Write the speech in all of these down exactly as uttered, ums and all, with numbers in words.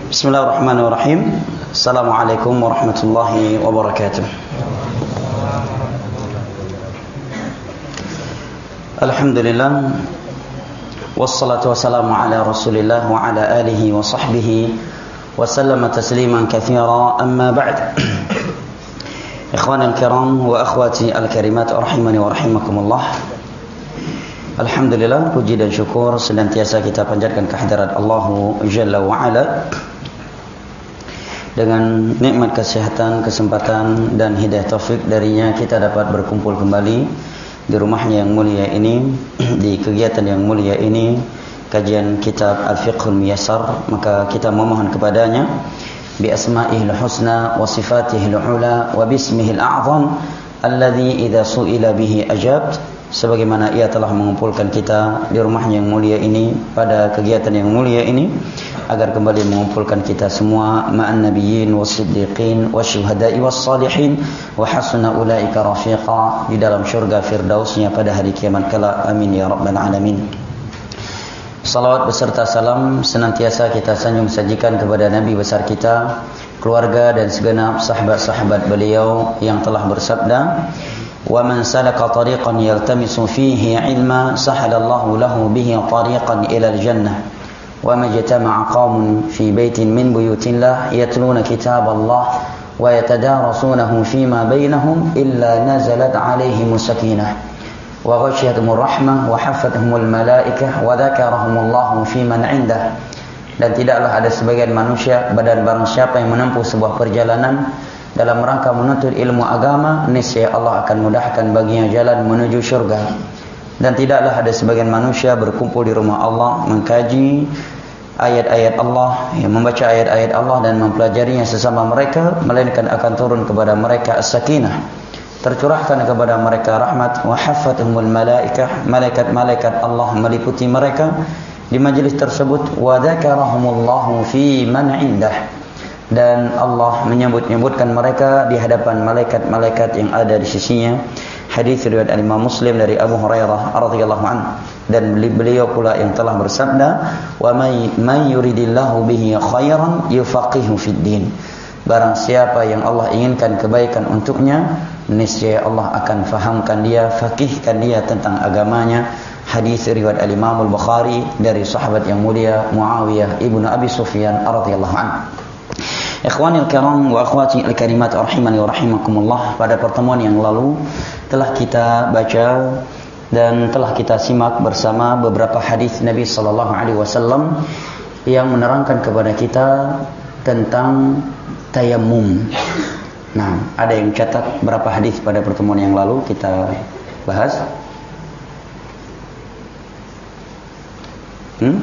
Bismillahirrahmanirrahim. Assalamualaikum warahmatullahi wabarakatuh. Alhamdulillah, wassalatu wassalamu ala rasulillah wa ala alihi wa sahbihi wa sallama tasliman katsira, amma ba'd. Ikhwan al-kiram wa akhwati al-karimat rahimani wa rahimakumullah. Alhamdulillah, puji dan syukur senantiasa kita panjatkan kehadirat Allah Jalla wa Ala. Dengan nikmat kesehatan, kesempatan dan hidayah taufik darinya, kita dapat berkumpul kembali di rumahnya yang mulia ini, di kegiatan yang mulia ini, kajian kitab Al-Fiqhul Muyassar. Maka kita memohon kepadanya bi asma'ihil husna wa sifatihil ula wa bismihil a'zam alladhi idza su'ila bihi ajabt, sebagaimana ia telah mengumpulkan kita di rumahnya yang mulia ini pada kegiatan yang mulia ini, agar kembali mengumpulkan kita semua ma'an nabiyyin was-siddiqin wasyuhada'i was-salihin wa hasuna ulaika rafiqa, di dalam syurga firdausnya pada hari kiamat kelak. Amin ya rabbal alamin. Salawat beserta salam senantiasa kita sanjung sajikan kepada Nabi besar kita, keluarga dan segenap sahabat-sahabat beliau yang telah bersabda, wa man salaka tariqan yaltamisu fihi ilma sahalallahu lahu bihi tariqan ila al-jannah. وَمَا اجْتَمَعَ قَوْمٌ فِي بَيْتٍ مِّن بُيُوتِ اللَّهِ يَتْلُونَ كِتَابَ اللَّهِ وَيَتَدَارَسُونَهُ فِيمَا بَيْنَهُمْ إِلَّا نَزَلَتْ عَلَيْهِمُ السَّكِينَةُ وَغَشِيَتْهُمُ الرَّحْمَةُ وَحَفَّتْهُمُ الْمَلَائِكَةُ وَذَكَرَهُمُ اللَّهُ فِي مَنْ عِندَهُ. Dan tidaklah ada sebagian manusia dan barang siapa yang menempuh sebuah perjalanan dalam rangka menuntut ilmu agama, niscaya Allah akan mudahkan baginya jalan menuju syurga. Dan tidaklah ada sebagian manusia berkumpul di rumah Allah, mengkaji ayat-ayat Allah, yang membaca ayat-ayat Allah dan mempelajarinya sesama mereka, melainkan akan turun kepada mereka as-sakinah, tercurahkan kepada mereka rahmat, wa haffathumul malaikah, malaikat-malaikat Allah meliputi mereka di majlis tersebut, wa dzakarahumullahu fi man indah, dan Allah menyebut-nyebutkan mereka di hadapan malaikat-malaikat yang ada di sisinya. Hadis riwayat Imam Muslim dari Abu Hurairah radhiyallahu anhu, dan beliau pula yang telah bersabda, wa may yuridillahu bihi khairan yufaqihu fid din. Barang siapa yang Allah inginkan kebaikan untuknya, niscaya Allah akan fahamkan dia, faqihkan dia tentang agamanya. Hadis riwayat Imam Al-Bukhari dari sahabat yang mulia Muawiyah ibnu Abi Sufyan radhiyallahu anhu. Ikhwanil kiram wa akhwati al-karimat rahimani wa rahimakumullah. Pada pertemuan yang lalu telah kita baca dan telah kita simak bersama beberapa hadis Nabi sallallahu alaihi wasallam yang menerangkan kepada kita tentang tayammum. Nah, ada yang catat berapa hadis pada pertemuan yang lalu kita bahas? Hmm?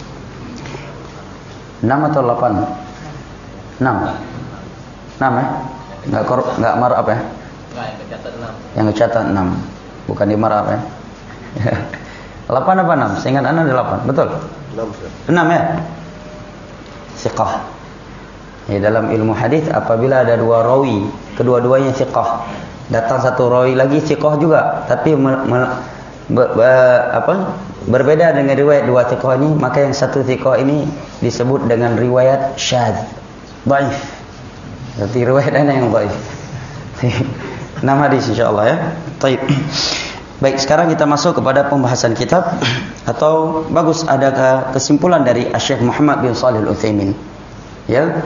enam atau delapan? enam. enam ya? Enggak kor enggak marab ya? Enggak, yang kecatat enam. Yang kecatat enam. Bukan di marab ya? delapan apa enam? Seingat Anda delapan. Betul? enam. enam ya? Thiqah. Ya, dalam ilmu hadis apabila ada dua rawi, kedua-duanya thiqah, datang satu rawi lagi thiqah juga, tapi me, me, be, be, apa? berbeda dengan riwayat dua thiqah ini, maka yang satu thiqah ini disebut dengan riwayat syadz. Dhaif. Berarti riwayat ana yang dhaif. enam hadis insyaallah ya. Baik. Baik, sekarang kita masuk kepada pembahasan kitab, atau bagus ada kesimpulan dari Syekh Muhammad bin Shalih Al-Utsaimin ya,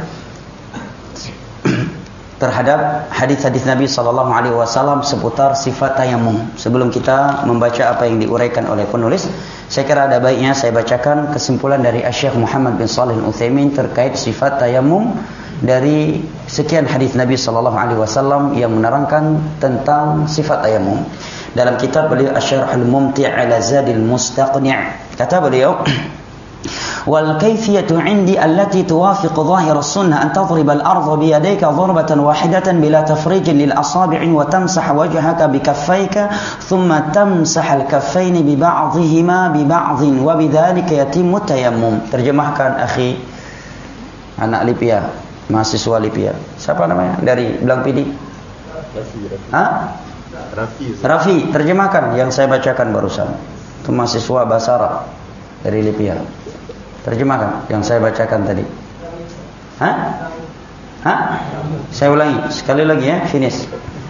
terhadap hadis-hadis Nabi sallallahu alaihi wasallam seputar sifat tayammum. Sebelum kita membaca apa yang diuraikan oleh penulis, saya kira ada baiknya saya bacakan kesimpulan dari Syekh Muhammad bin Shalih Al-Utsaimin terkait sifat tayammum dari sekian hadis Nabi sallallahu alaihi wasallam yang menerangkan tentang sifat tayammum. Dalam kitab beliau Asy-Syarhul Mumti' 'ala Zadil Mustaqni', kata beliau, wal kayfiyatu 'indi allati tuwafiqu dhahir as-sunnah an tadriba al-ardha bi yadayka darbatan wahidatan bila tafrijin lil asabi' wa tamsah wajhaka bi kaffayka thumma tamsah al-kaffayn bi ba'dihima bi ba'dhin wa bidzalika yatimmu tayammum. Terjemahkan akhi anak Lipia, mahasiswa Lipia. Siapa namanya? Dari Belang Pidi? Rafi. Ha? Rafi. Rafi, terjemahkan yang saya bacakan barusan. Itu mahasiswa bahasa Arab dari Lipia. Terjemahkan yang saya bacakan tadi. Hah? Hah? Saya ulangi sekali lagi ya, finish.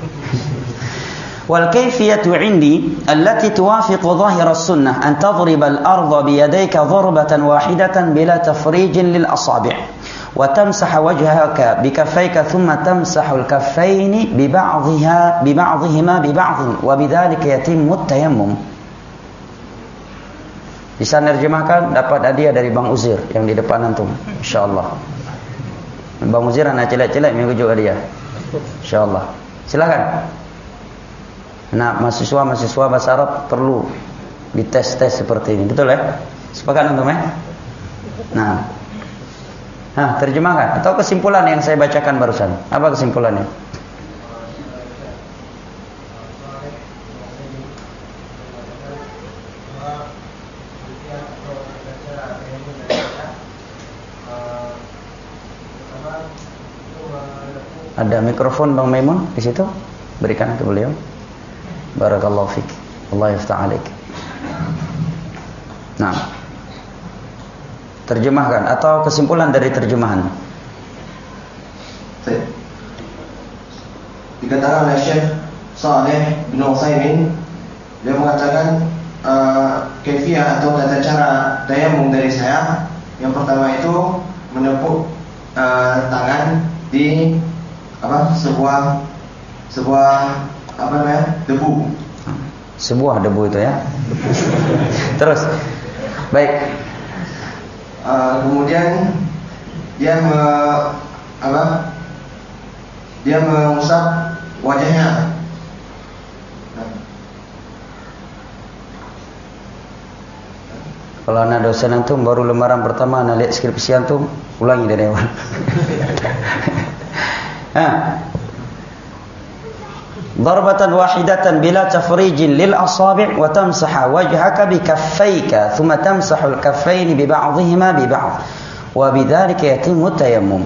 Wal kayfiyatu 'indi allati tuwafiqu dhahir as-sunnah an tadrib al-ardha bi yadayka darbatan wahidatan bila tafrijin lil asabi' wa tamsah wajhaka bi kaffayka thumma tamsah al-kaffayn bi ba'dihha bi ba'dihima bi ba'd wa bidzalika yatimmu at-tayammum. Bisa nerjemahkan, dapat hadiah dari Bang Uzir yang di depan antum, insyaallah. Bang Uzir anak celak-celak minggu juga dia, insyaallah. Silakan. Nah, mahasiswa-mahasiswa bahasa Arab perlu dites-tes seperti ini, betul ya? Sepakat antum ya? Nah, nah terjemahkan atau kesimpulan yang saya bacakan barusan. Apa kesimpulannya? Ada mikrofon Bang Maimun di situ, berikan ke beliau. Barakallahu fik. Allah yaftah alaik. Nah, terjemahkan atau kesimpulan dari terjemahan. Dikatakan oleh Syekh Shalih bin Utsaimin, dia mengatakan uh, kaifiah atau tata cara tayamum dari saya. Yang pertama itu menepuk uh, tangan di apa sebuah sebuah apa namanya debu, sebuah debu itu ya. Terus baik, uh, kemudian dia me, apa dia mengusap wajahnya. Kalau anak dosen antum baru lembaran pertama anak lihat skripsi antum, ulangi dari awal. Ha. Darbatan wahidatan bila tafrijin lil asabi' wa tamsaha wajhaka bi kaffayka thumma tamsahu al kaffayn bi ba'dihima bi ba'd wa bidzalika yatimmu tayammum.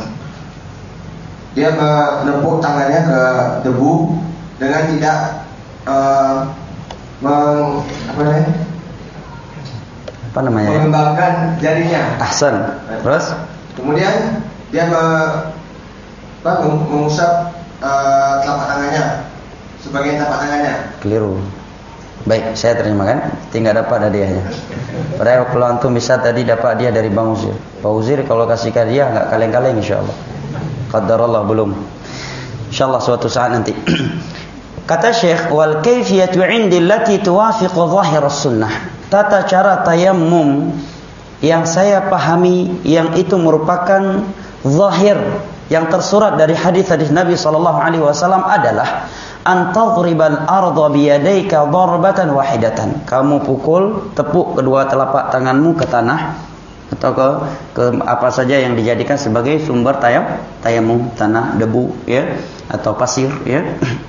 Dia menepuk tangannya ke debu dengan tidak uh, meng, apa namanya? Apa namanya? Mengembangkan jarinya. Ahsan. Terus kemudian dia me, apa, mengusap uh, telapak tangannya, sebagian telapak tangannya. Keliru. Baik, saya terjemahkan. Tinggal dapat hadiahnya. Padahal kalau antum bisa tadi dapat hadiah dari Bang Uzir. Bang Uzir kalau kasih hadiah enggak kaleng-kaleng insyaallah. Qadarullah belum. Insyaallah suatu saat nanti. Kata Syekh, wal kayfiyatu 'indi allati tuwafiqu dhahir as-sunnah. Tata cara tayammum yang saya pahami yang itu merupakan zahir yang tersurat dari hadis-hadis Nabi sallallahu alaihi wasallam adalah antadribal arda biyadayka darbatan wahidatan. Kamu pukul, tepuk kedua telapak tanganmu ke tanah atau ke, ke apa saja yang dijadikan sebagai sumber tayam, tayamum, tanah, debu ya atau pasir ya.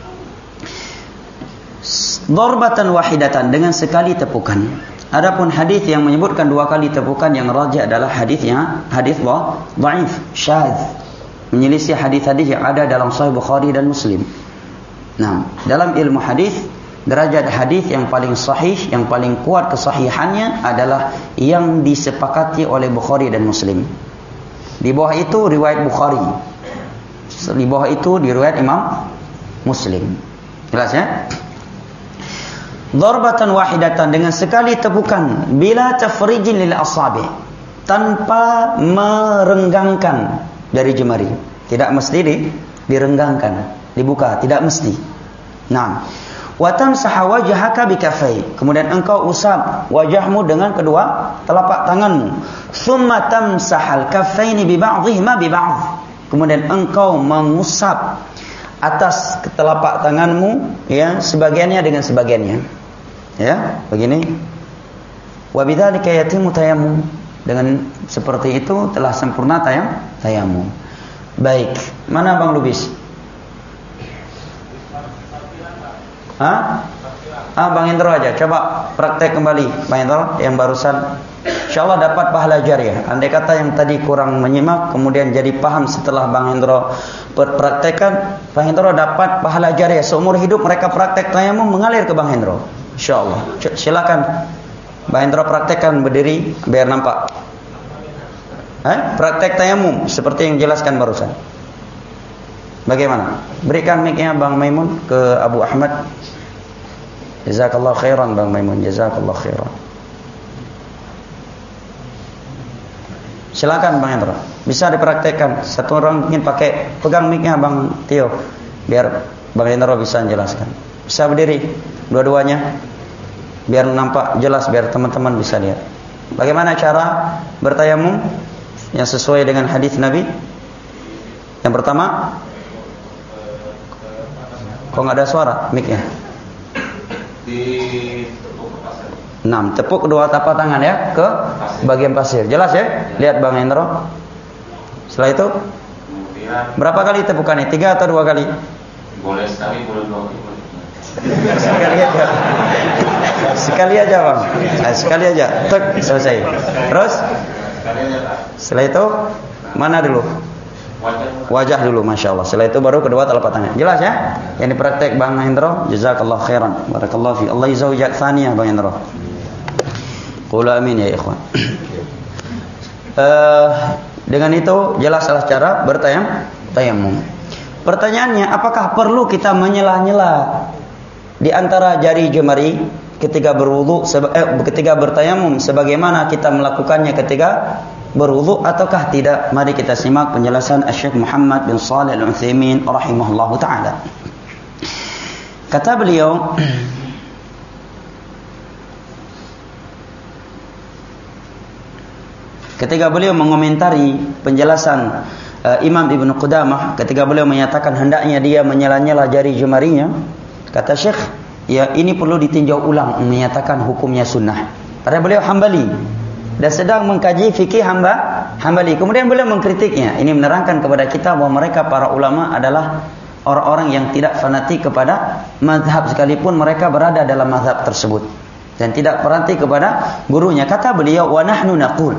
Darbatan wahidatan, dengan sekali tepukan. Adapun hadis yang menyebutkan dua kali tepukan yang rajih adalah hadisnya hadis dhaif, syadz, menyelisih hadis-hadis yang ada dalam Sahih Bukhari dan Muslim. Nah, dalam ilmu hadis, derajat hadis yang paling sahih, yang paling kuat kesahihannya adalah yang disepakati oleh Bukhari dan Muslim. Di bawah itu riwayat Bukhari. Di bawah itu di riwayat Imam Muslim. Jelas ya? Darbatan wahidatan, dengan sekali tepukan, bila tafrijin lil asabi', tanpa merenggangkan dari jemari. Tidak mesti di, direnggangkan, dibuka, tidak mesti. Nah, wa tamsaha wajhaka bi kaffay, kemudian engkau usap wajahmu dengan kedua telapak tanganmu. Tsumma tamsahal kaffaini bi ba'dihima bi ba'd, kemudian engkau mengusap atas telapak tanganmu ya sebagiannya dengan sebagiannya. Ya, begini. Wa bidzalika yatimmu tayammum, dengan seperti itu telah sempurna tayam tayamum. Baik, mana Bang Lubis? Hah? Ah, Bang Hendro aja. Coba praktek kembali Bang Hendro yang barusan. Insyaallah dapat pahala jariah. Andai kata yang tadi kurang menyimak kemudian jadi paham setelah Bang Hendro berpraktekkan, Bang Hendro dapat pahala jariah seumur hidup. Mereka praktek tayamum mengalir ke Bang Hendro. Insyaallah. Silakan Bang Hendro praktekkan berdiri biar nampak. Eh? Praktek tayamum seperti yang jelaskan barusan. Bagaimana? Berikan mic-nya Bang Maimun ke Abu Ahmad. Jazakallahu khairan Bang Maimun, jazakallahu khairan. Silakan Bang Hendro. Bisa dipraktekkan. Satu orang ingin pakai, pegang mic-nya Bang Tio biar Bang Hendro bisa menjelaskan. Bisa berdiri dua-duanya biar nampak jelas, biar teman-teman bisa lihat. Bagaimana cara bertayamum yang sesuai dengan hadis Nabi? Yang pertama, kok nggak ada suara mic-nya? Ditepuk ke pasir. enam. Tepuk kedua tapak tangan ya ke bagian pasir. Jelas ya? Lihat Bang Hendro. Setelah itu Kemudian berapa kali tepukannya? Tiga atau dua kali? boleh sekali, boleh dua kali, boleh. Sekali aja. Sekali aja Bang. Nah, sekali aja. Tek, selesai. Terus Sekali aja Pak. setelah itu mana dulu? Wajah. Wajah dulu, masya Allah. Setelah itu baru kedua telapak tangan. Jelas ya? Yang dipraktek Bang Hendro. Jazakallah khairan. Barakallahu fi. Allah yuzawjak thaniyah Bang Hendro. Qul amin ya ikhwan. uh, Dengan itu jelaslah cara bertayam tayamum. Pertanyaannya, apakah perlu kita menyela-nyela di antara jari jemari ketika berwudu, eh, ketika bertayamum sebagaimana kita melakukannya ketika berwudu ataukah tidak? Mari kita simak penjelasan Syekh Muhammad bin Shalih Al-Utsaimin rahimahullahu taala. Kata beliau, ketika beliau mengomentari penjelasan uh, Imam Ibn Qudamah, ketika beliau menyatakan hendaknya dia menyela-nyela jari jemarinya, kata Syekh, ya ini perlu ditinjau ulang, menyatakan hukumnya sunnah. Padahal beliau Hambali dan sedang mengkaji fikih hamba Hambali. Kemudian beliau mengkritiknya. Ini menerangkan kepada kita bahwa mereka para ulama adalah orang-orang yang tidak fanatik kepada mazhab sekalipun mereka berada dalam mazhab tersebut dan tidak fanatik kepada gurunya. Kata beliau, wa nahnu naqul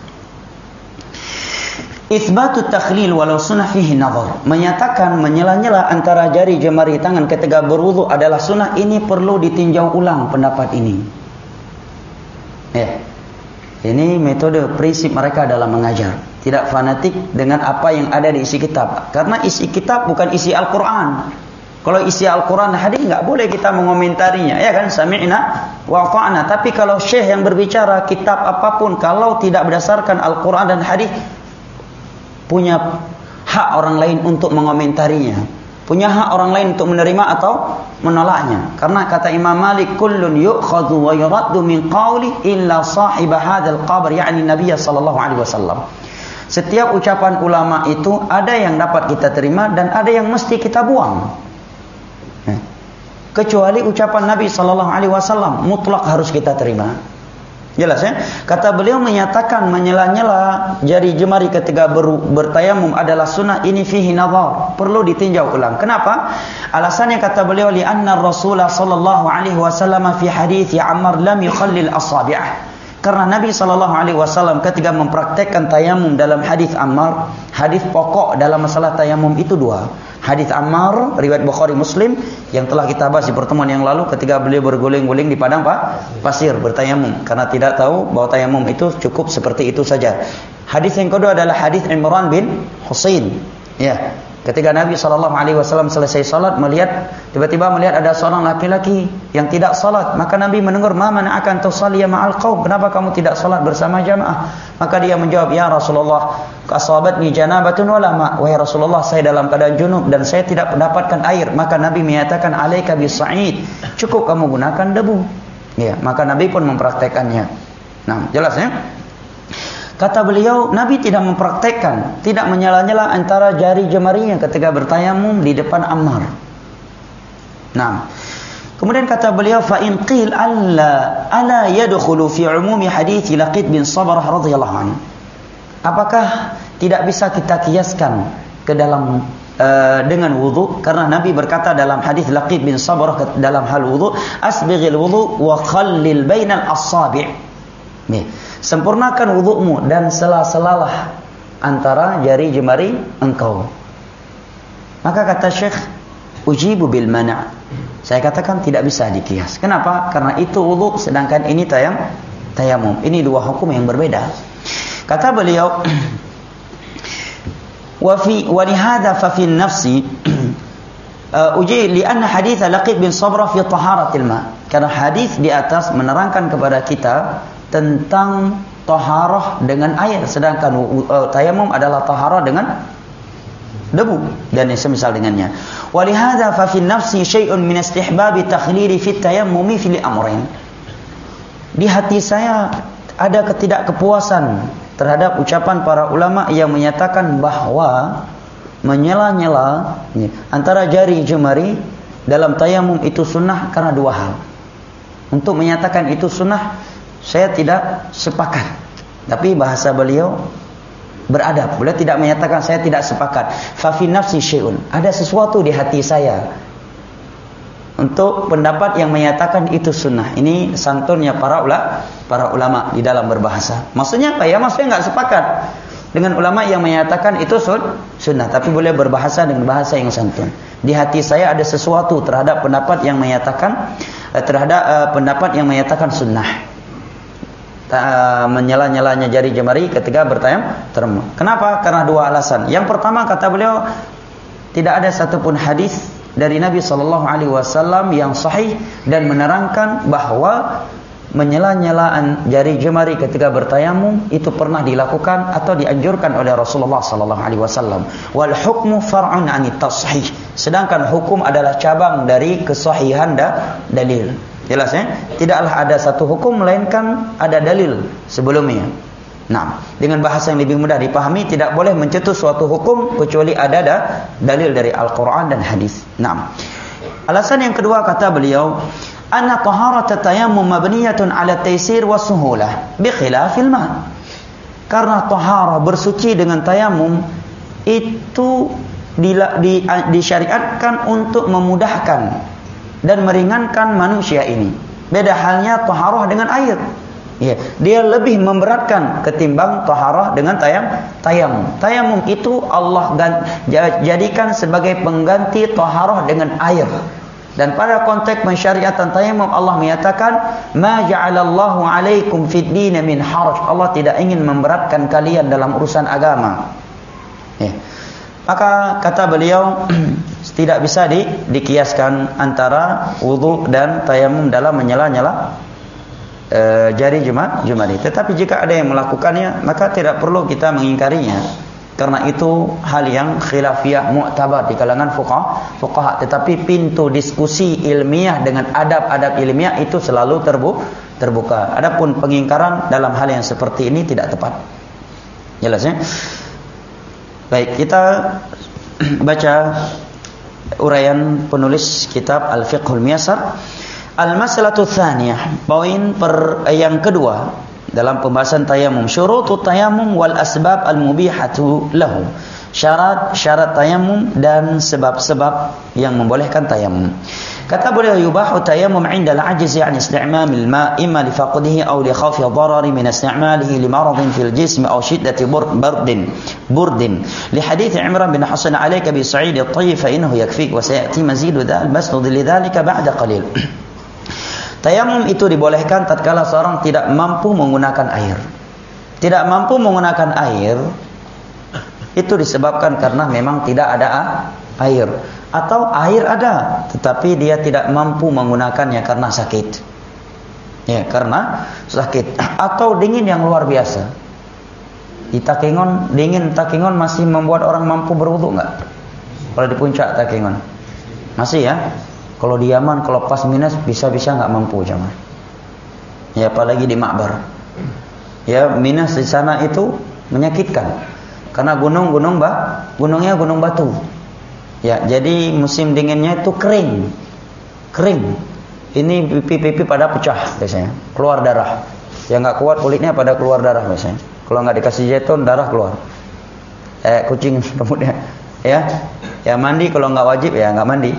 Itsbatu takhlil walau sunnah fihi nazar. Menyatakan menyela-nyela antara jari jemari tangan ketika berwudu adalah sunnah, ini perlu ditinjau ulang pendapat ini. Ya. Ini metode prinsip mereka dalam mengajar. Tidak fanatik dengan apa yang ada di isi kitab. Karena isi kitab bukan isi Al-Quran. Kalau isi Al-Quran hadis nggak boleh kita mengomentarinya, ya kan? Sami'na wa ata'na. Tapi kalau syekh yang berbicara kitab apapun, kalau tidak berdasarkan Al-Quran dan hadis, punya hak orang lain untuk mengomentarinya, punya hak orang lain untuk menerima atau menolaknya. Karena kata Imam Malik, kullun yu'khadhu wa yuraddu min qawli illa sahib hadzal qabr, yakni Nabi sallallahu alaihi wasallam. Setiap ucapan ulama itu ada yang dapat kita terima dan ada yang mesti kita buang. Kecuali ucapan Nabi sallallahu alaihi wasallam mutlak harus kita terima. Jelas ya? Kata beliau menyatakan menyela-nyela jari jemari ketika ber, bertayamum adalah sunnah, ini fihi nazar, perlu ditinjau ulang. Kenapa? Alasannya kata beliau, li'anna Rasulullah sallallahu alaihi wasallam fi hadits Ammar lam yukhallil asabi'ah. Karena Nabi sallallahu alaihi wasallam ketika mempraktekkan tayamum dalam hadis Ammar, hadis pokok dalam masalah tayamum itu dua. Hadis Ammar riwayat Bukhari Muslim yang telah kita bahas di pertemuan yang lalu ketika beliau berguling-guling di padang pak pasir bertayamum karena tidak tahu bahwa tayamum itu cukup seperti itu saja. Hadis yang kedua adalah hadis Imran bin Husain. Ya, ketika Nabi sallallahu alaihi wasallam selesai salat melihat tiba-tiba melihat ada seorang laki-laki yang tidak salat, maka Nabi menegur, "Ma mana'aka an tusalliya ma'al qaum?" Kenapa kamu tidak salat bersama jamaah? Maka dia menjawab, "Ya Rasulullah, asabatni janabatun wala ma." Wahai Rasulullah, saya dalam keadaan junub dan saya tidak mendapatkan air. Maka Nabi menyatakan, "Alaika bisa'id." Cukup kamu gunakan debu. Ya, maka Nabi pun mempraktekannya. Nah, jelas ya? Kata beliau, Nabi tidak mempraktekkan, tidak menyela-nyela antara jari jemarinya ketika bertayamum di depan Ammar. Nah, kemudian kata beliau, fa in qil alla ala yadkhulu fi umumi hadits Laqit bin Sabrah radhiyallahu anhu. Apakah tidak bisa kita kiaskan ke dalam uh, dengan wudu? Karena Nabi berkata dalam hadis Laqit bin Sabrah dalam hal wudu, asbighil wudu wa khallil bainal asabi'. Nih, sempurnakan wudu'mu dan sela-selalah antara jari jemari engkau. Maka kata Syekh, ujibu bil mana'. Saya katakan tidak bisa dikias. Kenapa? Karena itu wudu sedangkan ini tayam tayamum. Ini dua hukum yang berbeda. Kata beliau, wa fi wa lihadza fa fi nafsi uji lianna hadits Laqit bin Sabra fi taharatil ma. Karena hadis di atas menerangkan kepada kita tentang taharah dengan air, sedangkan uh, tayamum adalah taharah dengan debu dan yang semisal dengannya. Wa lihadza fa fi nafsi syai'un min istihbab takhlili fi tayammumi fil amrayn. Di hati saya ada ketidakkepuasan terhadap ucapan para ulama yang menyatakan bahwa menyela-nyela antara jari jemari dalam tayamum itu sunnah karena dua hal. Untuk menyatakan itu sunnah saya tidak sepakat. Tapi bahasa beliau beradab. Beliau tidak menyatakan saya tidak sepakat. Fa fi nafsi syai'un. Ada sesuatu di hati saya untuk pendapat yang menyatakan itu sunnah. Ini santunnya para ulama, para ulama di dalam berbahasa. Maksudnya apa ya? Maksudnya enggak sepakat dengan ulama yang menyatakan itu sunnah, tapi boleh berbahasa dengan bahasa yang santun. Di hati saya ada sesuatu terhadap pendapat yang menyatakan terhadap uh, pendapat yang menyatakan sunnah. Uh, menyela-nyelanya jari jemari ketika bertayamum. Kenapa? Karena dua alasan. Yang pertama, kata beliau, tidak ada satupun hadis dari Nabi sallallahu alaihi wasallam yang sahih dan menerangkan bahwa menyela-nyelaan jari jemari ketika bertayamum itu pernah dilakukan atau dianjurkan oleh Rasulullah sallallahu alaihi wasallam. Wal hukmu far'un 'anit tashih. Sedangkan hukum adalah cabang dari kesahihan da, dalil. Jelas ya? Tidaklah ada satu hukum melainkan ada dalil sebelumnya. Nah, dengan bahasa yang lebih mudah dipahami, tidak boleh mencetus suatu hukum kecuali ada da, dalil dari Al-Quran dan hadis. Nah, alasan yang kedua kata beliau, anna taharat tayammum mabniyatun ala taysir wa suhulah bi khilafil ma. Karena taharah bersuci dengan tayamum itu disyariatkan untuk memudahkan dan meringankan manusia ini. Beda halnya taharah dengan air. Ya, dia lebih memberatkan ketimbang taharah dengan tayam, tayamum. Tayamum itu Allah jadikan sebagai pengganti taharah dengan air. Dan pada konteks pensyariatan tayamum Allah menyatakan, "Ma ja'alallahu 'alaikum fid din min haraj." Allah tidak ingin memberatkan kalian dalam urusan agama. Ya. Maka kata beliau tidak bisa di, dikiaskan antara wudu dan tayamum dalam menyela-nyela e, jari jemari. Tetapi jika ada yang melakukannya, maka tidak perlu kita mengingkarinya, karena itu hal yang khilafiyah mu'tabar di kalangan fuqaha. fuqaha. Tetapi pintu diskusi ilmiah dengan adab-adab ilmiah itu selalu terbu, terbuka. Adapun pengingkaran dalam hal yang seperti ini tidak tepat. Jelas ya? Baik, kita baca uraian penulis kitab Al-Fiqhul Muyassar. Al-Mas'alatu Tsaniyah, poin per, yang kedua dalam pembahasan tayamum, syurutut tayamum wal asbab al-mubihatu lahu. Syarat-syarat tayamum dan sebab-sebab yang membolehkan tayamum. Kata beliau, yubahu tayammum 'inda al-'ajzi 'an isti'mal al-ma' imma li faqdihi aw li khawfi ad-darari min isti'malihi li maradin fil jism aw shiddati burdin burdin li hadits Imran bin Hasan 'alayka bi sa'id at-tayyib fa innahu yakfik wa sayati mazidu dhal masdud lidzalika ba'da qalil. Tayamum itu dibolehkan tatkala seorang tidak mampu menggunakan air. Tidak mampu menggunakan air itu disebabkan karena memang tidak ada air, atau air ada tetapi dia tidak mampu menggunakannya karena sakit. Ya, karena sakit atau dingin yang luar biasa. Di Takengon, dingin Takengon masih membuat orang mampu berwudu enggak? Kalau di puncak Takengon masih ya. Kalau di Yaman kalau pas minus bisa-bisa enggak mampu jemaah. Ya, apalagi di Ma'bar. Ya, minus di sana itu menyakitkan. Karena gunung-gunung bah, gunungnya gunung batu. Ya, jadi musim dinginnya itu kering. Kering. Ini pipi-pipi pada pecah biasanya, keluar darah. Yang enggak kuat kulitnya pada keluar darah biasanya. Kalau enggak dikasih jeton darah keluar. Eh kucing rambutnya. Ya. Ya mandi kalau enggak wajib ya enggak mandi.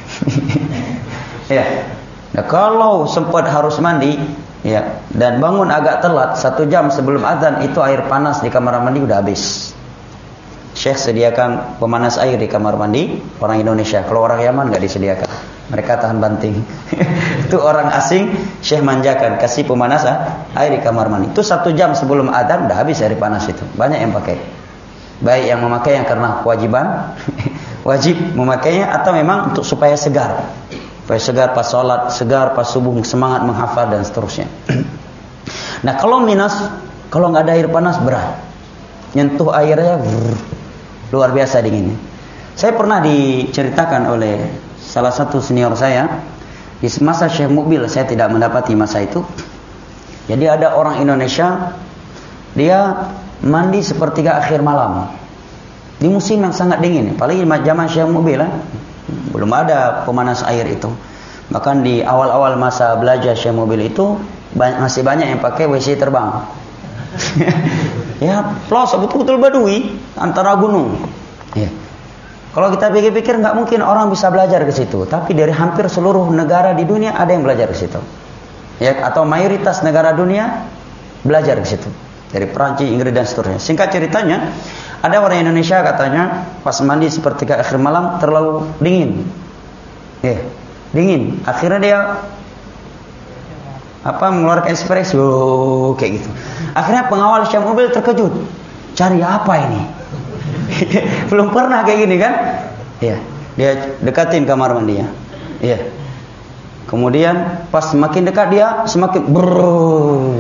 Ya. Nah, kalau sempat harus mandi, ya, dan bangun agak telat satu jam sebelum azan, itu air panas di kamar mandi udah habis. Syekh sediakan pemanas air di kamar mandi orang Indonesia. Kalau orang Yaman nggak disediakan. Mereka tahan banting. Itu orang asing, Syekh manjakan kasih pemanas air di kamar mandi. Itu satu jam sebelum adzan udah habis air panas itu. Banyak yang pakai. Baik yang memakai yang karena kewajiban, wajib memakainya, atau memang untuk supaya segar. Supaya segar pas sholat, segar pas subuh, semangat menghafal dan seterusnya. Nah kalau minus, kalau nggak ada air panas berat. Nyentuh airnya brrr, luar biasa dinginnya. Saya pernah diceritakan oleh salah satu senior saya, di masa Syekh Mukbil saya tidak mendapati masa itu. Jadi ada orang Indonesia, dia mandi sepertiga akhir malam di musim yang sangat dingin, apalagi zaman Syekh Mukbil, eh? belum ada pemanas air itu. Bahkan di awal-awal masa belajar Syekh Mukbil itu masih banyak yang pakai W C terbang. Ya, plus betul-betul badui antara gunung. Ya. Kalau kita pikir-pikir nggak mungkin orang bisa belajar ke situ, tapi dari hampir seluruh negara di dunia ada yang belajar ke situ. Ya, atau mayoritas negara dunia belajar ke situ. Dari Perancis, Inggris dan seterusnya. Singkat ceritanya, ada orang Indonesia katanya pas mandi sepertiga akhir malam terlalu dingin. Ya, dingin. Akhirnya dia apa mengeluarkan ekspresi oh, kayak gitu. Akhirnya pengawal Syekh Mukbil terkejut. Cari apa ini? Belum pernah kayak gini kan? Iya. Dia dekatin kamar mandinya. Iya. Kemudian pas semakin dekat dia semakin brrrr,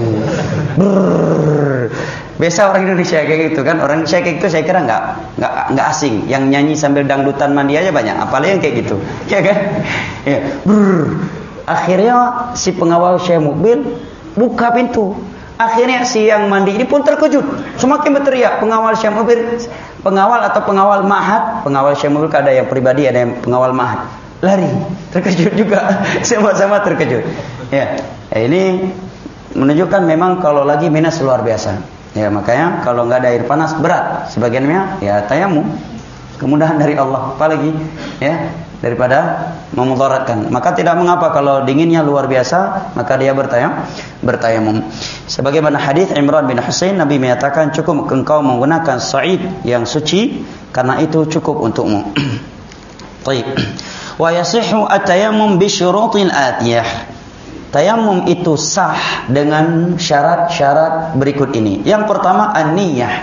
brrrr. Biasa orang Indonesia kayak gitu kan. Orang Indonesia kayak gitu saya kira nggak nggak nggak asing. Yang nyanyi sambil dangdutan mandi aja banyak. Apalagi yang kayak gitu. Ya kan? Iya. Brrrr. Akhirnya si pengawal Syekh Mukbil buka pintu. Akhirnya si yang mandi ini pun terkejut, semakin berteriak. Pengawal Syekh Mukbil, pengawal atau pengawal ma'had, pengawal Syekh Mukbil ada yang pribadi, ada yang pengawal ma'had, lari, terkejut juga, sama-sama terkejut. Ya, ini menunjukkan memang kalau lagi minus luar biasa. Ya, makanya kalau nggak ada air panas berat, sebagiannya ya tayamum, kemudahan dari Allah, apalagi ya daripada memudaratkan. Maka tidak mengapa kalau dinginnya luar biasa, maka dia bertayam, bertayamum. Sebagaimana hadis Imran bin Husain, Nabi menyatakan cukup engkau menggunakan sa'id yang suci, karena itu cukup untukmu. Baik. Wa yasihhu at-tayammum bi syurutil atiyah. Tayamum itu sah dengan syarat-syarat berikut ini. Yang pertama an-niyah.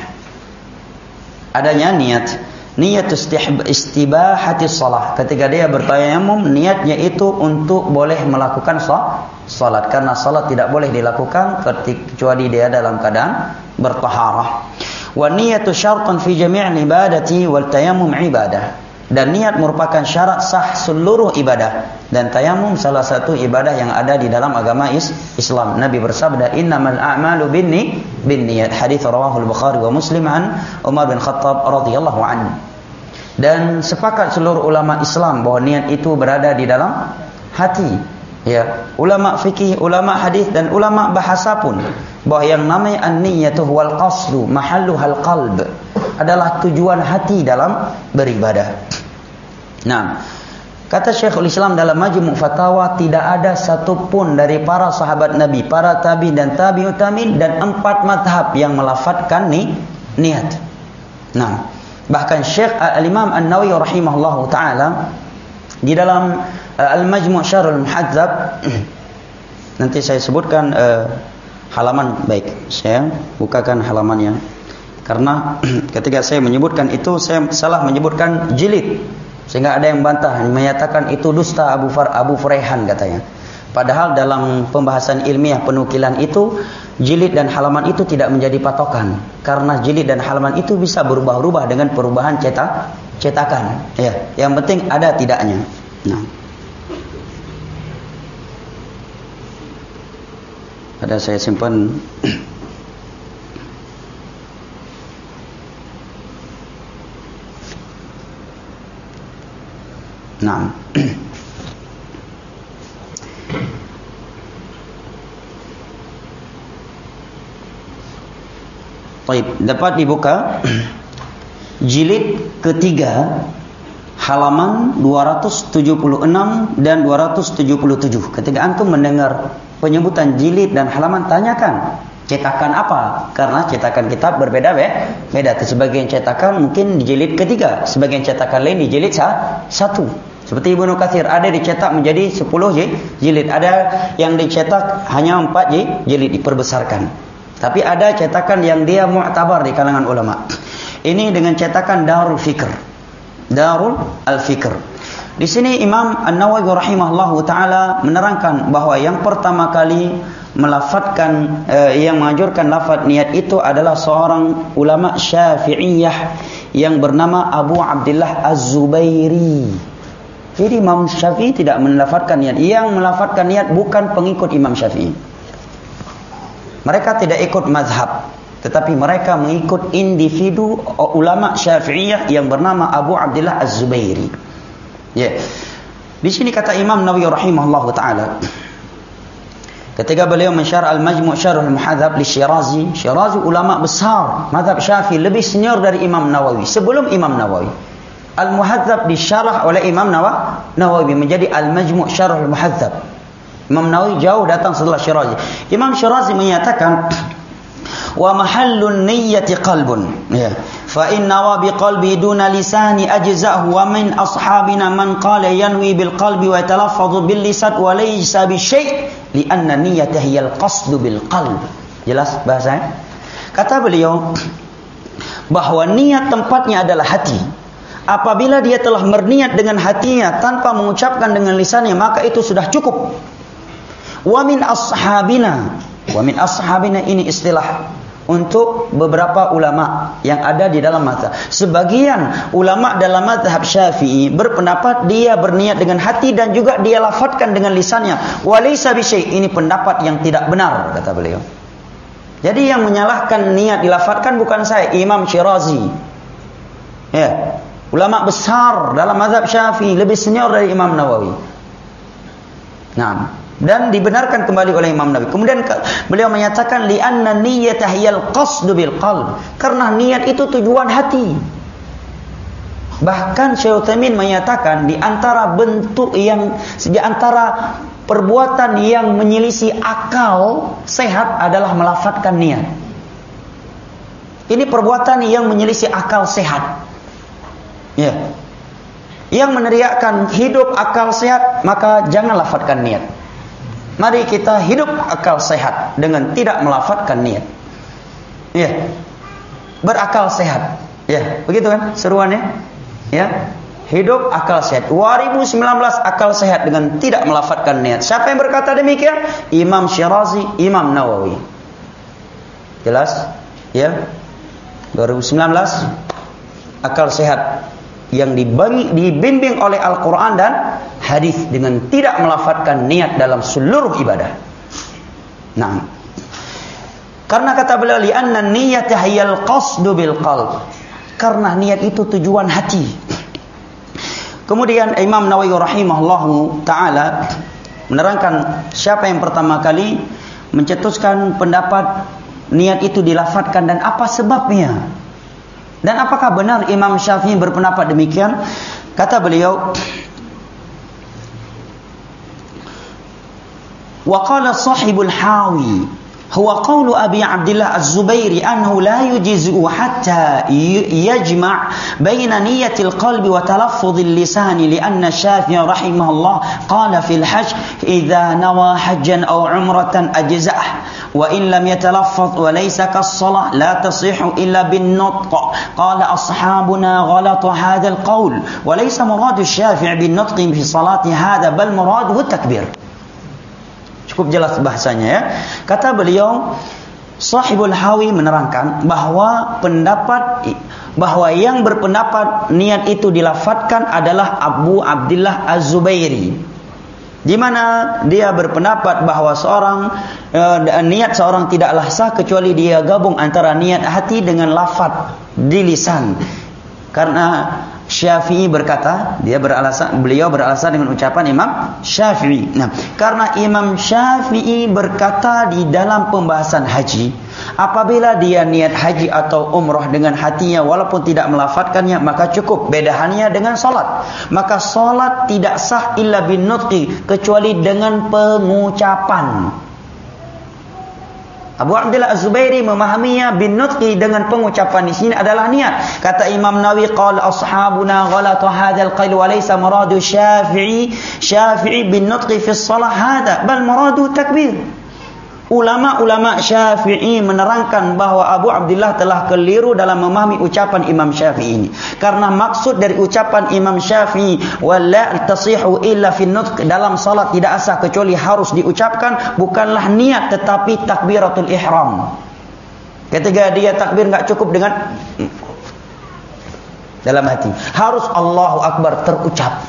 Adanya niat. Niat istibahati shalah. Ketika dia bertayamum, niatnya itu untuk boleh melakukan salat, karena salat tidak boleh dilakukan kecuali dia dalam keadaan bertaharah. Wa niyatu syartun fi jami' ibadati wal tayammum ibadah. Dan niat merupakan syarat sah seluruh ibadah, dan tayamum salah satu ibadah yang ada di dalam agama Islam. Nabi bersabda, innamal a'malu binni binniyat. Hadis rawahul Bukhari wa Muslim an Umar bin Khattab radhiyallahu anhu. Dan sepakat seluruh ulama Islam bahwa niat itu berada di dalam hati. Ya, ulama fikih, ulama hadis dan ulama bahasa pun bahwa yang namanya an-niyatu wal qasdu mahalluhal qalb, adalah tujuan hati dalam beribadah. Nah, kata Syekhul Islam dalam Majmu' Fatawa, tidak ada satupun dari para sahabat Nabi, para tabi dan tabi'ut tabi'in dan empat madhab yang melafadzkan ni niat. Nah, bahkan Syekh Al-Imam An-Nawawi rahimahullahu taala di dalam uh, Al-Majmu' Syarhul Muhadzab, nanti saya sebutkan uh, halaman, baik, saya bukakan halamannya. Karena ketika saya menyebutkan itu, saya salah menyebutkan jilid, sehingga ada yang bantah, menyatakan itu dusta Abu Far, Abu Furaihan katanya. Padahal dalam pembahasan ilmiah penukilan itu, jilid dan halaman itu tidak menjadi patokan, karena jilid dan halaman itu bisa berubah-ubah dengan perubahan cetak cetakan. Ya, yang penting ada tidaknya. Nah, ada saya simpan. Nah, baik, dapat dibuka jilid ketiga halaman dua ratus tujuh puluh enam dan dua ratus tujuh puluh tujuh. Ketika antum mendengar penyebutan jilid dan halaman, tanyakan cetakan apa, karena cetakan kitab berbeda beda. Sebagian cetakan mungkin di jilid ketiga, sebagian cetakan lain di jilid satu. Seperti Ibnu Katsir, ada dicetak menjadi sepuluh jilid, ada yang dicetak hanya empat jilid, diperbesarkan. Tapi ada cetakan yang dia mu'tabar di kalangan ulama. Ini dengan cetakan Darul Fikr. Darul Al-Fikr. Di sini Imam An-Nawawi rahimahullahu taala menerangkan bahwa yang pertama kali melafadzkan eh, yang menganjurkan lafaz niat itu adalah seorang ulama Syafi'iyah yang bernama Abu Abdullah Az-Zubairi. Jadi Imam Syafi'i tidak melafadzkan niat. Yang melafadzkan niat bukan pengikut Imam Syafi'i. Mereka tidak ikut mazhab, tetapi mereka mengikut individu ulama Syafi'iyah yang bernama Abu Abdullah Az-Zubairi. Ya. Yeah. Di sini kata Imam Nawawi rahimahullahu taala, ketika beliau mensyarah Al-Majmu' Syarh Al-Muhadzab li Syirazi, Syirazi ulama besar mazhab Syafi'i, lebih senior dari Imam Nawawi. Sebelum Imam Nawawi, Al-Muhadzab disyarah oleh Imam Nawawi menjadi Al-Majmu' Syarh Al-Muhadzab. Imam Nawawi jauh datang setelah Syirazi. Imam Syirazi menyatakan, wa mahallun niyyati qalbun, ya, fa inna wa biqalbi duna lisani ajza'hu, wa min ashabina man qala yanwi bil qalbi wa yatalaffadhu bil lisan wa laysa bi syai' li anna niyyata hiya al qasdu bil qalb. Jelas bahasanya? Kata beliau bahwa niat tempatnya adalah hati. Apabila dia telah berniat dengan hatinya tanpa mengucapkan dengan lisannya, maka itu sudah cukup. Wa min ashabina, wa min ashabina ini istilah untuk beberapa ulama yang ada di dalam mazhab. Sebagian ulama dalam mazhab Syafi'i berpendapat dia berniat dengan hati dan juga dia lafadzkan dengan lisannya. Walaysa bisyai', ini pendapat yang tidak benar, kata beliau. Jadi yang menyalahkan niat dilafadzkan bukan saya, Imam Syirazi. Ya, ulama besar dalam mazhab Syafi'i, lebih senior dari Imam Nawawi. Nah, dan dibenarkan kembali oleh Imam Nawawi. Kemudian beliau menyatakan li'anna niyyata hiyal qasdu bil qalb, karena niat itu tujuan hati. Bahkan Syekh Utsaimin menyatakan di antara bentuk yang di antara perbuatan yang menyelisih akal sehat adalah melafadzkan niat. Ini perbuatan yang menyelisih akal sehat. Ya. Yang meneriakkan hidup akal sehat, maka jangan lafadzkan niat. Mari kita hidup akal sehat dengan tidak melafadzkan niat. Ya. Berakal sehat. Ya, begitu kan seruannya? Ya. Hidup akal sehat. dua ribu sembilan belas akal sehat dengan tidak melafadzkan niat. Siapa yang berkata demikian? Imam Syirazi, Imam Nawawi. Jelas? Ya. dua ribu sembilan belas akal sehat yang dibimbing oleh Al-Quran dan hadis dengan tidak melafadzkan niat dalam seluruh ibadah. Nah, karena kata beliau li'anna niyyata hiyal qasdu bil qalb, karena niat itu tujuan hati. Kemudian Imam Nawawi rahimahullahu taala menerangkan siapa yang pertama kali mencetuskan pendapat niat itu dilafadzkan dan apa sebabnya. Dan apakah benar Imam Syafi'i berpendapat demikian? Kata beliau, wa qala sahibul hawi huwa qawlu Abi Abdullah Az-Zubairi annahu la yujizu hatta yajma' baina niyyatil qalbi wa talaffuzil lisani li'anna Syafi'i rahimahullah qala fil hajj idza nawa hajjan aw umratan ajza'ah wa in lam yatalaffaz wa laysa kas-shalah la tasihhu illa bin nutq qala ashabuna ghalata hadha al-qawl wa laysa muradu Syafi'i bin nutq fi salati hadha bal muraduhu takbir. Cukup jelas bahasanya ya. Kata beliau, Sahibul Hawi menerangkan bahwa pendapat bahwa yang berpendapat niat itu dilafadzkan adalah Abu Abdullah Az-Zubairi. Di mana dia berpendapat bahwa seorang e, niat seorang tidaklah sah kecuali dia gabung antara niat hati dengan lafaz di lisan. Karena Syafi'i berkata, dia beralasan, beliau beralasan dengan ucapan Imam Syafi'i. Nah, karena Imam Syafi'i berkata di dalam pembahasan haji, apabila dia niat haji atau umrah dengan hatinya walaupun tidak melafadzkannya, maka cukup. Bedaannya dengan salat. Maka salat tidak sah illa bin nutqi, kecuali dengan pengucapan. Abu Abdullah Az-Zubairi memahaminya bin nutqi dengan pengucapan di sini adalah niat. Kata Imam Nawawi, qala ashabuna ghalatu hadzal qail wa laysa muradu Syafi'i Syafi'i bin nutqi fi shalah hadha bal muradu takbir. Ulama-ulama Syafi'i menerangkan bahwa Abu Abdullah telah keliru dalam memahami ucapan Imam Syafi'i ini. Karena maksud dari ucapan Imam Syafi'i wala tasihu illa fi nutq, dalam salat tidak sah kecuali harus diucapkan, bukanlah niat tetapi takbiratul ihram. Ketika dia takbir enggak cukup dengan dalam hati, harus Allahu Akbar terucap.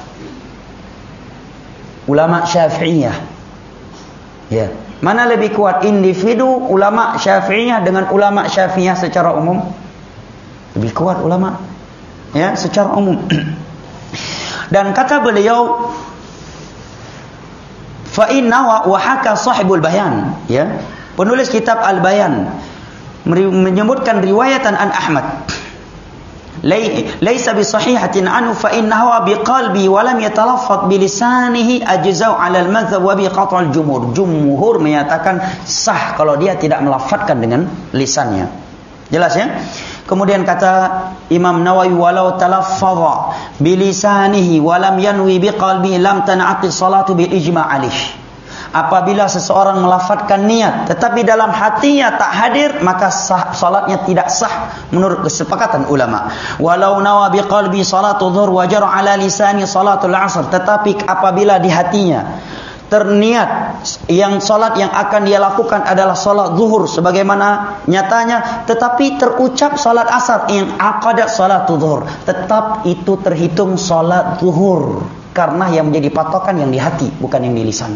Ulama Syafi'iyah. Ya. Mana lebih kuat, individu ulama Syafi'iyah dengan ulama Syafi'iyah secara umum? Lebih kuat ulama ya secara umum. Dan kata beliau, fa inna wa haka sahibul bayan, ya. Penulis kitab Al-Bayan menyebutkan riwayatan an Ahmad. Laisa bi sahihatin anhu fa innahu biqalbi wa lam yatalaffaz bi lisanihi ajza'u 'ala al-madhhab wa bi qat'il jumhur. Jumhur menyatakan sah kalau dia tidak melafadzkan dengan lisannya. Jelas ya? Kemudian kata Imam Nawawi, walau talaffadha bi lisanihi wa lam yanwi bi qalbihi lam tan'aqid salatu bil ijma' alih. Apabila seseorang melafadzkan niat tetapi dalam hatinya tak hadir, maka sah, salatnya tidak sah menurut kesepakatan ulama. Walau nawa biqalbi salatu dhuhr wa jara ala lisani salatul asr, tetapi apabila di hatinya terniat yang salat yang akan dia lakukan adalah salat zuhur sebagaimana nyatanya, tetapi terucap salat asar yang aqadat salatu dhuhr, tetap itu terhitung salat zuhur karena yang menjadi patokan yang di hati bukan yang di lisan.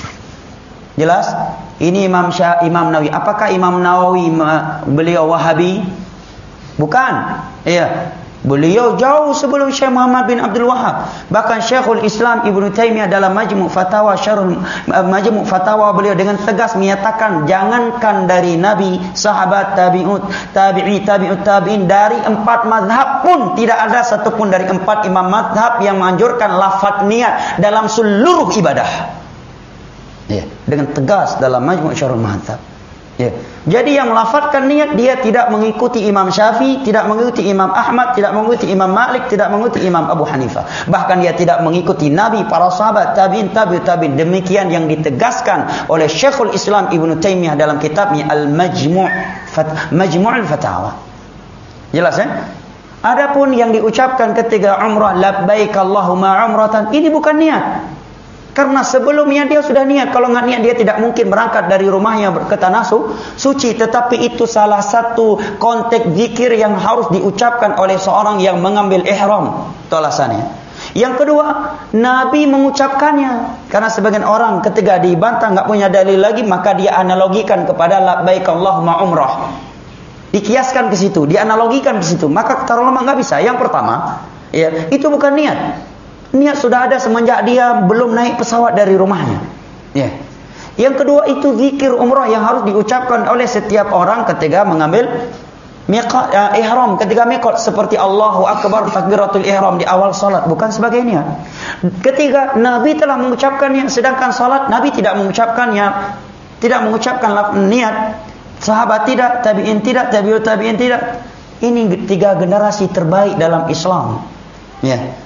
Jelas? Ini Imam Syah, Imam Nawawi. Apakah Imam Nawawi beliau Wahabi? Bukan. Iya. Beliau jauh sebelum Syekh Muhammad bin Abdul Wahhab. Bahkan Syekhul Islam Ibnu Taimiyah dalam Majmu' Fatawa Syarh Majmu' Fatawa beliau dengan tegas menyatakan, jangankan dari Nabi, sahabat, tabi'ut, tabi'i, tabi'ut tabi'in, dari empat mazhab pun tidak ada satupun dari empat imam mazhab yang menganjurkan lafaz niat dalam seluruh ibadah. Ya, dengan tegas dalam Majmu' Syarh Muhadzab. Ya. Jadi yang melafadzkan niat dia tidak mengikuti Imam Syafi'i, tidak mengikuti Imam Ahmad, tidak mengikuti Imam Malik, tidak mengikuti Imam Abu Hanifah. Bahkan dia tidak mengikuti Nabi, para sahabat, tabi'in, tabi'ut tabi'in. Demikian yang ditegaskan oleh Syekhul Islam Ibnu Taimiyah dalam kitabnya Al-Majmu' Fat Majmu'ul Fatawa. Jelas ya? Adapun yang diucapkan ketika umrah, labbaik Allahumma umratan, ini bukan niat. Karena sebelumnya dia sudah niat. Kalau nggak niat dia tidak mungkin berangkat dari rumahnya ke tanah su, suci. Tetapi itu salah satu konteks zikir yang harus diucapkan oleh seorang yang mengambil ihram. Itu alasannya. Yang kedua, Nabi mengucapkannya. Karena sebagian orang ketika dibantah nggak punya dalil lagi, maka dia analogikan kepada labbaik Allahumma umrah. Dikiaskan ke situ, dianalogikan ke situ. Maka kata ulama nggak bisa. Yang pertama, ya itu bukan niat. Niat sudah ada semenjak dia belum naik pesawat dari rumahnya. Ya. Yang kedua itu zikir umrah yang harus diucapkan oleh setiap orang ketika mengambil miqat, uh, ihram, ketika miqat, seperti Allahu Akbar, takbiratul ihram di awal salat, bukan sebagai niat. Ketika Nabi telah mengucapkannya, sedangkan salat Nabi tidak mengucapkannya, tidak mengucapkan niat. Sahabat tidak, tabi'in tidak, tabi'ut tabi'in tidak. Ini tiga generasi terbaik dalam Islam. Ya.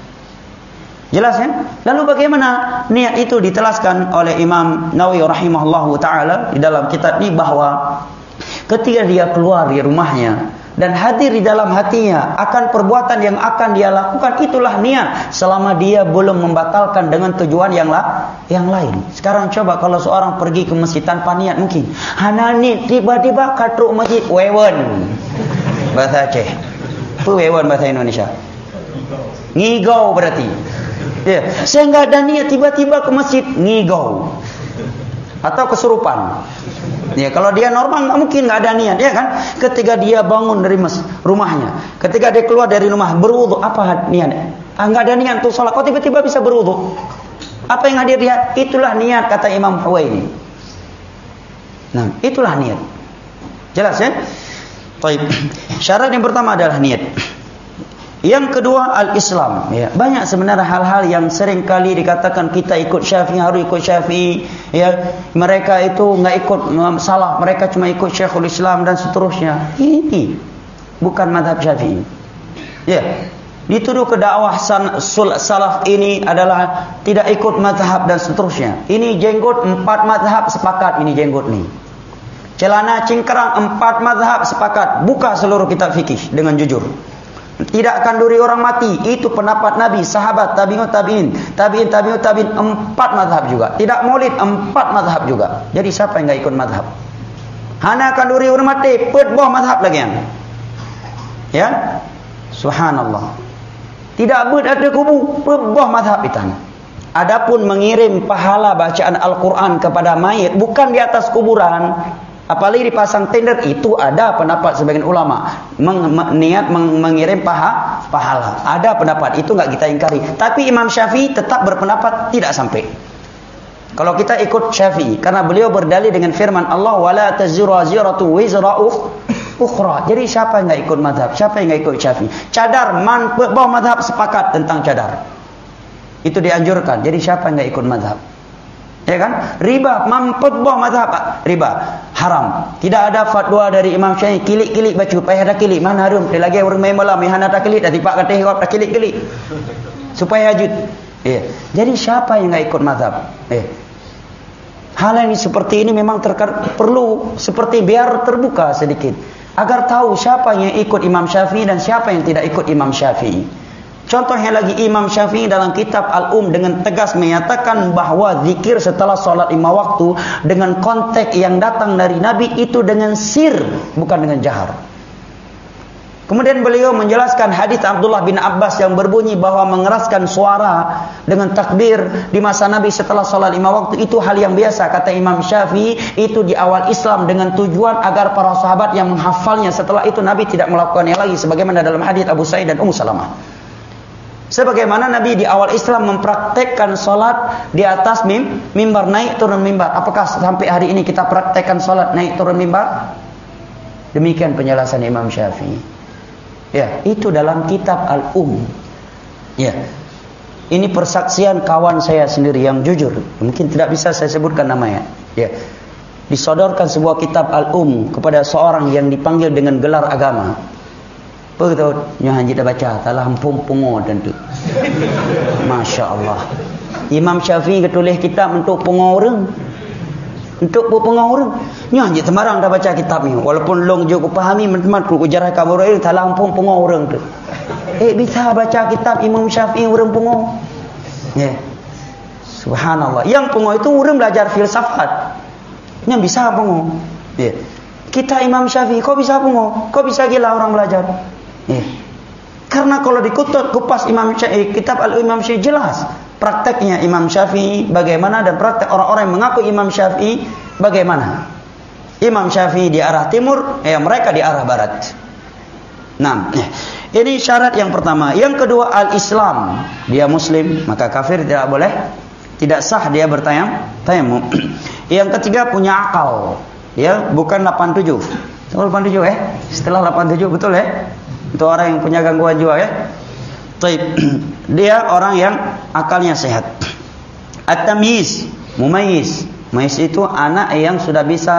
Jelas ya? Lalu bagaimana niat itu ditelaskan oleh Imam Nawawi rahimahullahu taala di dalam kitab ini, bahwa ketika dia keluar dari rumahnya dan hadir di dalam hatinya akan perbuatan yang akan dia lakukan, itulah niat, selama dia belum membatalkan dengan tujuan yang la yang lain. Sekarang coba kalau seorang pergi ke masjid tanpa niat, mungkin hanani tiba-tiba katruk masjid wewen. Bahasa Aceh. Itu wewen bahasa Indonesia. Ngigau berarti. Ya, saya nggak ada niat, tiba-tiba ke masjid ngigau atau kesurupan. Ya, kalau dia normal nggak mungkin nggak ada niat, ya kan? Ketika dia bangun dari mas rumahnya, ketika dia keluar dari rumah berwudu, apa niat? Ah, nggak ada niat untuk sholat, kok tiba-tiba bisa berwudu? Apa yang hadir dia? Itulah niat, kata Imam Huwaini. Nah, itulah niat. Jelas ya? Baik. Syarat yang pertama adalah niat. Yang kedua al-Islam. Ya, banyak sebenarnya hal-hal yang sering kali dikatakan kita ikut Syafi'i, harus ikut Syafi'i. Ya, mereka itu nggak ikut, salah. Mereka cuma ikut Syekhul Islam dan seterusnya. Ini bukan mazhab Syafi'i. Ya, dituduh ke dakwah salaf ini adalah tidak ikut mazhab dan seterusnya. Ini jenggot empat mazhab sepakat ini jenggot nih. Celana cingkrang empat mazhab sepakat. Buka seluruh kitab fikih dengan jujur. Tidak kanduri orang mati, itu pendapat Nabi, sahabat, tabi'ut tabi'in, tabi'in tabi'ut tabi'in, empat mazhab juga. Tidak maulid, empat mazhab juga. Jadi siapa yang enggak ikut mazhab? Hana kanduri orang mati, pedboh mazhab lagi yang. Ya? Subhanallah. Tidak berada kubu, pedboh mazhab itu. Adapun mengirim pahala bacaan Al-Quran kepada mayit bukan di atas kuburan, apalagi dipasang tender, itu ada pendapat sebagian ulama meng, niat meng, mengirim paha, pahala. Ada pendapat itu enggak kita ingkari. Tapi Imam Syafi'i tetap berpendapat tidak sampai. Kalau kita ikut Syafi'i karena beliau berdalil dengan firman Allah wala taziru waziratu wizra ukhra. Jadi siapa yang enggak ikut mazhab? Siapa yang enggak ikut Syafi'i? Cadar man bawah mazhab sepakat tentang cadar. Itu dianjurkan. Jadi siapa yang enggak ikut mazhab? Ya kan? Riba, mampet buah mazhab riba haram. Tidak ada fatwa dari Imam Syafi'i kilik-kilik baju payah ada kilik mana harum. Dia lagi orang main malam hana tak kilik dah tipak kata hikap tak kilik-kilik. Supaya hajud. Ya. Jadi siapa yang enggak ikut mazhab? Eh. Hal yang seperti ini memang terkar, perlu seperti biar terbuka sedikit agar tahu siapa yang ikut Imam Syafi'i dan siapa yang tidak ikut Imam Syafi'i. Contohnya lagi Imam Syafi'i dalam kitab Al-Um dengan tegas menyatakan bahawa zikir setelah solat lima waktu dengan konteks yang datang dari Nabi itu dengan sir, bukan dengan jahar. Kemudian beliau menjelaskan hadis Abdullah bin Abbas yang berbunyi bahawa mengeraskan suara dengan takbir di masa Nabi setelah solat lima waktu itu hal yang biasa. Kata Imam Syafi'i itu di awal Islam dengan tujuan agar para sahabat yang menghafalnya setelah itu Nabi tidak melakukannya lagi sebagaimana dalam hadis Abu Sa'id dan Ummu Salamah. Sebagaimana Nabi di awal Islam mempraktekkan solat di atas mim, mimbar naik turun mimbar. Apakah sampai hari ini kita praktekkan solat naik turun mimbar? Demikian penjelasan Imam Syafi'i. Ya, itu dalam kitab Al-Um. Ya, ini persaksian kawan saya sendiri yang jujur. Mungkin tidak bisa saya sebutkan namanya. Ya, disodorkan sebuah kitab Al-Um kepada seorang yang dipanggil dengan gelar agama. Begitu, nyohan kita baca, telah hampung pungo tentu. Masya Allah. Imam Syafi'i ketulis kitab untuk pungo orang. Untuk pungo orang. Nyohan kita marang dah baca kitab ni. Walaupun long juga pahami, teman-teman, ku jarah kabur ini, telah hampung pungo orang tu. Eh, bisa baca kitab Imam Syafi'i orang pungo. Ya. Yeah. Subhanallah. Yang pungo itu orang belajar filsafat. Yang bisa pungo. Ya. Yeah. Kita Imam Syafi'i, kok bisa pungo? Kok bisa gila orang belajar? Eh. Karena kalau dikutip kupas Imam Syafi'i, kitab Al-Imam Syafi'i jelas prakteknya Imam Syafi'i bagaimana dan praktek orang-orang yang mengaku Imam Syafi'i bagaimana. Imam Syafi'i di arah timur, eh mereka di arah barat. Nah, eh. ini syarat yang pertama. Yang kedua al-Islam, dia muslim, maka kafir tidak boleh, tidak sah dia bertayamum. Yang ketiga punya akal, ya bukan delapan puluh tujuh. delapan puluh tujuh eh, setelah delapan puluh tujuh betul ya. Itu orang yang punya gangguan jiwa ya. Taib. Dia orang yang akalnya sehat. At-tamyiz, mumayyiz. Mumayyiz itu anak yang sudah bisa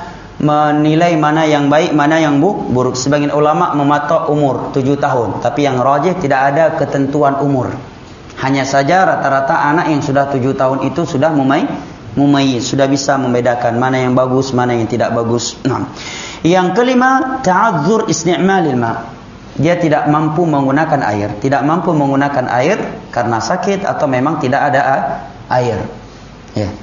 menilai mana yang baik, mana yang buruk. Sebagian ulama mematok umur tujuh tahun, tapi yang rajih tidak ada ketentuan umur. Hanya saja rata-rata anak yang sudah tujuh tahun itu sudah mumay, mumayyiz, sudah bisa membedakan mana yang bagus, mana yang tidak bagus. Nah. Yang kelima, ta'adzur isti'malil ma'. Dia tidak mampu menggunakan air, tidak mampu menggunakan air karena sakit atau memang tidak ada air. Ya.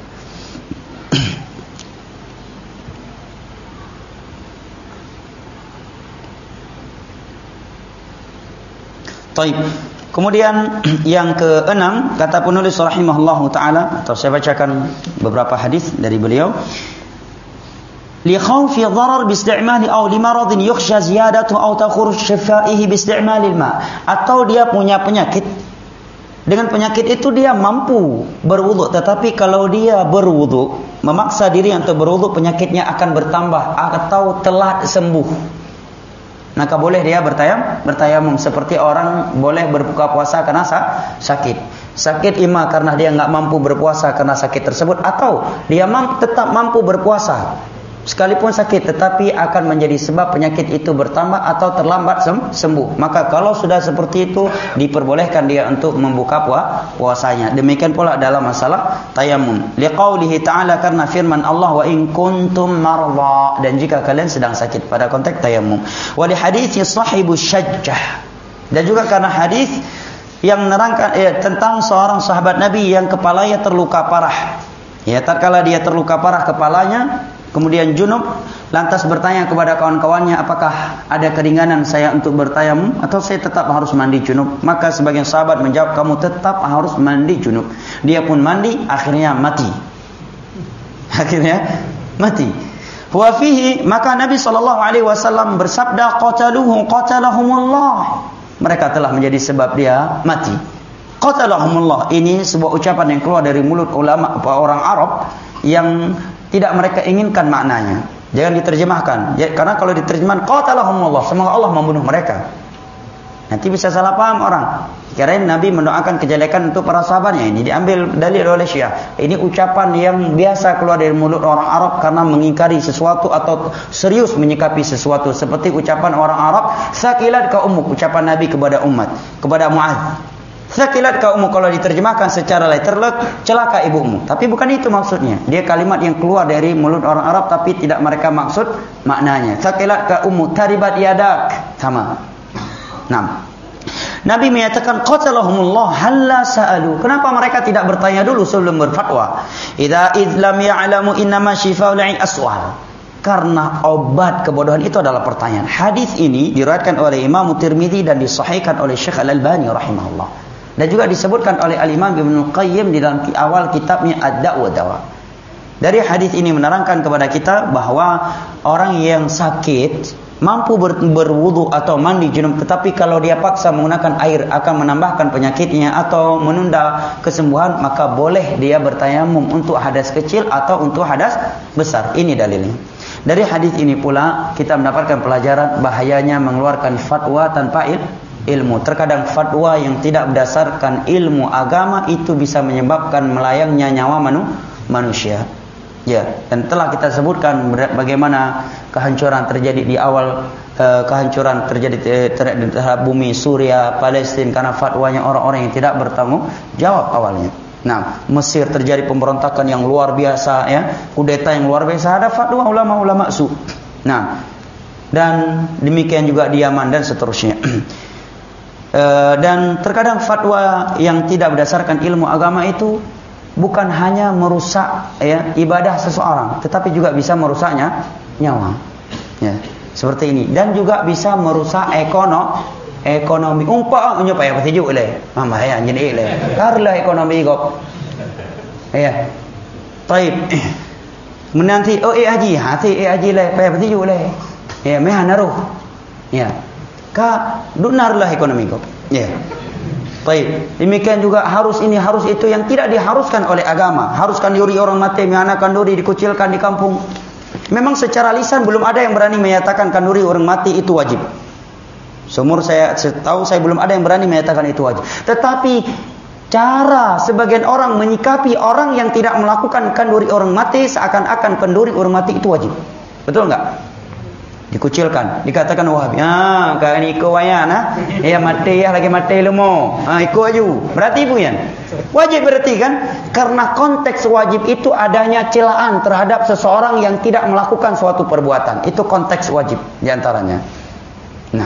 Taib. Kemudian yang keenam, kata penulis rahimahullahu taala, atau saya bacakan beberapa hadis dari beliau. Li khawfi dharar bi isti'mali aw li maradin yukhsha ziyadatu aw takhruj shifaihi bi isti'malil ma, atau dia punya penyakit, dengan penyakit itu dia mampu berwudu, tetapi kalau dia berwudu memaksa diri untuk berwudu, penyakitnya akan bertambah atau telat sembuh. maka boleh dia bertayam, bertayamum seperti orang boleh berbuka puasa karena sakit. Sakit ima karena dia nggak mampu berpuasa karena sakit tersebut, atau dia mampu, tetap mampu berpuasa sekalipun sakit, tetapi akan menjadi sebab penyakit itu bertambah atau terlambat sembuh. Maka kalau sudah seperti itu, diperbolehkan dia untuk membuka puasanya. Demikian pula dalam masalah tayamum. Liqaulihi ta'ala, karena firman Allah, wa in kuntum marda, dan jika kalian sedang sakit, pada konteks tayamum. Wa li hadithi sahibu syajjah, dan juga karena hadis yang menerangkan eh, tentang seorang sahabat Nabi yang kepalanya terluka parah. Ya, tatkala dia terluka parah kepalanya, kemudian junub, lantas bertanya kepada kawan-kawannya, apakah ada keringanan saya untuk bertayamum atau saya tetap harus mandi junub? Maka sebagian sahabat menjawab, kamu tetap harus mandi junub. Dia pun mandi, akhirnya mati. Akhirnya mati. Wa fihi, maka Nabi sallallahu alaihi wasallam bersabda, qataluhu qatalahumullah. Mereka telah menjadi sebab dia mati. Qatalahumullah, ini sebuah ucapan yang keluar dari mulut ulama orang Arab yang tidak mereka inginkan maknanya. Jangan diterjemahkan. Ya, karena kalau diterjemahkan qatalahumullah, semoga Allah membunuh mereka, nanti bisa salah paham orang. Kirain Nabi mendoakan kejelekan untuk para sahabatnya. Ini diambil dalil oleh Syiah. Ini ucapan yang biasa keluar dari mulut orang Arab karena mengingkari sesuatu atau serius menyikapi sesuatu. Seperti ucapan orang Arab, sakilat ka ummuk, ucapan Nabi kepada umat, kepada Mu'adz. Sakilat ka ummuk, kalau diterjemahkan secara lain, terlek celaka ibumu. Tapi bukan itu maksudnya. Dia kalimat yang keluar dari mulut orang Arab tapi tidak mereka maksud maknanya. Sakilat ka ummuk taribat yadak, sama. Nah, Nabi menyatakan qatalahumullah halla sa'alu. Kenapa mereka tidak bertanya dulu sebelum berfatwa? Idza idlam ya'lamu innama shifa'ul aswal. Karena obat kebodohan itu adalah pertanyaan. Hadis ini diriwayatkan oleh Imam Tirmidzi dan disahihkan oleh Syekh Al-Albani rahimahullah. Dan juga disebutkan oleh Al-Imam Ibnu Qayyim di dalam awal kitabnya Ad-Da' wa Dawa. Dari hadis ini menerangkan kepada kita bahwa orang yang sakit mampu ber, berwudu atau mandi junub, tetapi kalau dia paksa menggunakan air akan menambahkan penyakitnya atau menunda kesembuhan, maka boleh dia bertayamum untuk hadas kecil atau untuk hadas besar. Ini dalilnya. Dari hadis ini pula kita mendapatkan pelajaran bahayanya mengeluarkan fatwa tanpa il, ilmu. Terkadang fatwa yang tidak berdasarkan ilmu agama itu bisa menyebabkan melayangnya nyawa manu, manusia. Ya, dan telah kita sebutkan bagaimana kehancuran terjadi di awal eh, kehancuran terjadi terhadap bumi Suria, Palestina karena fatwanya orang-orang yang tidak bertanggung jawab awalnya. Nah, Mesir terjadi pemberontakan yang luar biasa, ya, kudeta yang luar biasa, ada fatwa ulama-ulama su. Nah, dan demikian juga di Yaman dan seterusnya. e, dan terkadang fatwa yang tidak berdasarkan ilmu agama itu bukan hanya merusak, ya, ibadah seseorang, tetapi juga bisa merusaknya nyawa. Ya, seperti ini. Dan juga bisa merusak ekonomi. Ekonomi. Umpa punya payah bertujuk le. Mama ya jadi le. Karlah ekonomi kok. Ya. Baik. Menanti oh eh haji, hati eh haji le payah bertujuk le. Ya, meh naruh. Ya. Ka dunarlah ekonomi kok. Ya. Baik, demikian juga harus ini, harus itu yang tidak diharuskan oleh agama. Haruskan duri orang mati, menganakan duri, dikucilkan di kampung. Memang secara lisan belum ada yang berani menyatakan kanduri orang mati itu wajib. Seumur saya tahu saya belum ada yang berani menyatakan itu wajib. Tetapi cara sebagian orang menyikapi orang yang tidak melakukan kanduri orang mati seakan-akan kanduri orang mati itu wajib. Betul enggak? Dikucilkan, dikatakan Wahabi. Ah, kan iko waya nah. Ya mati ya lagi mati lu mo. Ah, iko aju. Berarti punya. Wajib berarti kan? Karena konteks wajib itu adanya celaan terhadap seseorang yang tidak melakukan suatu perbuatan. Itu konteks wajib di antaranya. Nah.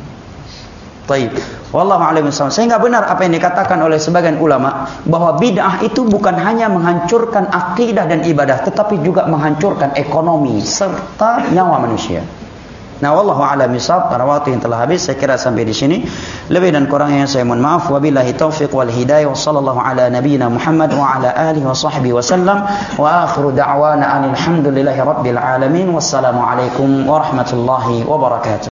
Baik. Wallahu a'lam bishawab. Saya enggak benar apa yang dikatakan oleh sebagian ulama bahwa bid'ah itu bukan hanya menghancurkan akidah dan ibadah, tetapi juga menghancurkan ekonomi serta nyawa manusia. Nah, wallahu a'lam bishawab. Pada waktu yang telah habis, saya kira sampai di sini. Lebih dan kurangnya saya mohon maaf. Wabillahi taufiq wal hidayah. Wassallallahu ala nabiyyina Muhammad wa ala alihi wa sahbihi wasallam. Wa akhiru da'wana alhamdulillahi rabbil alamin. Wassalamu alaikum warahmatullahi wabarakatuh.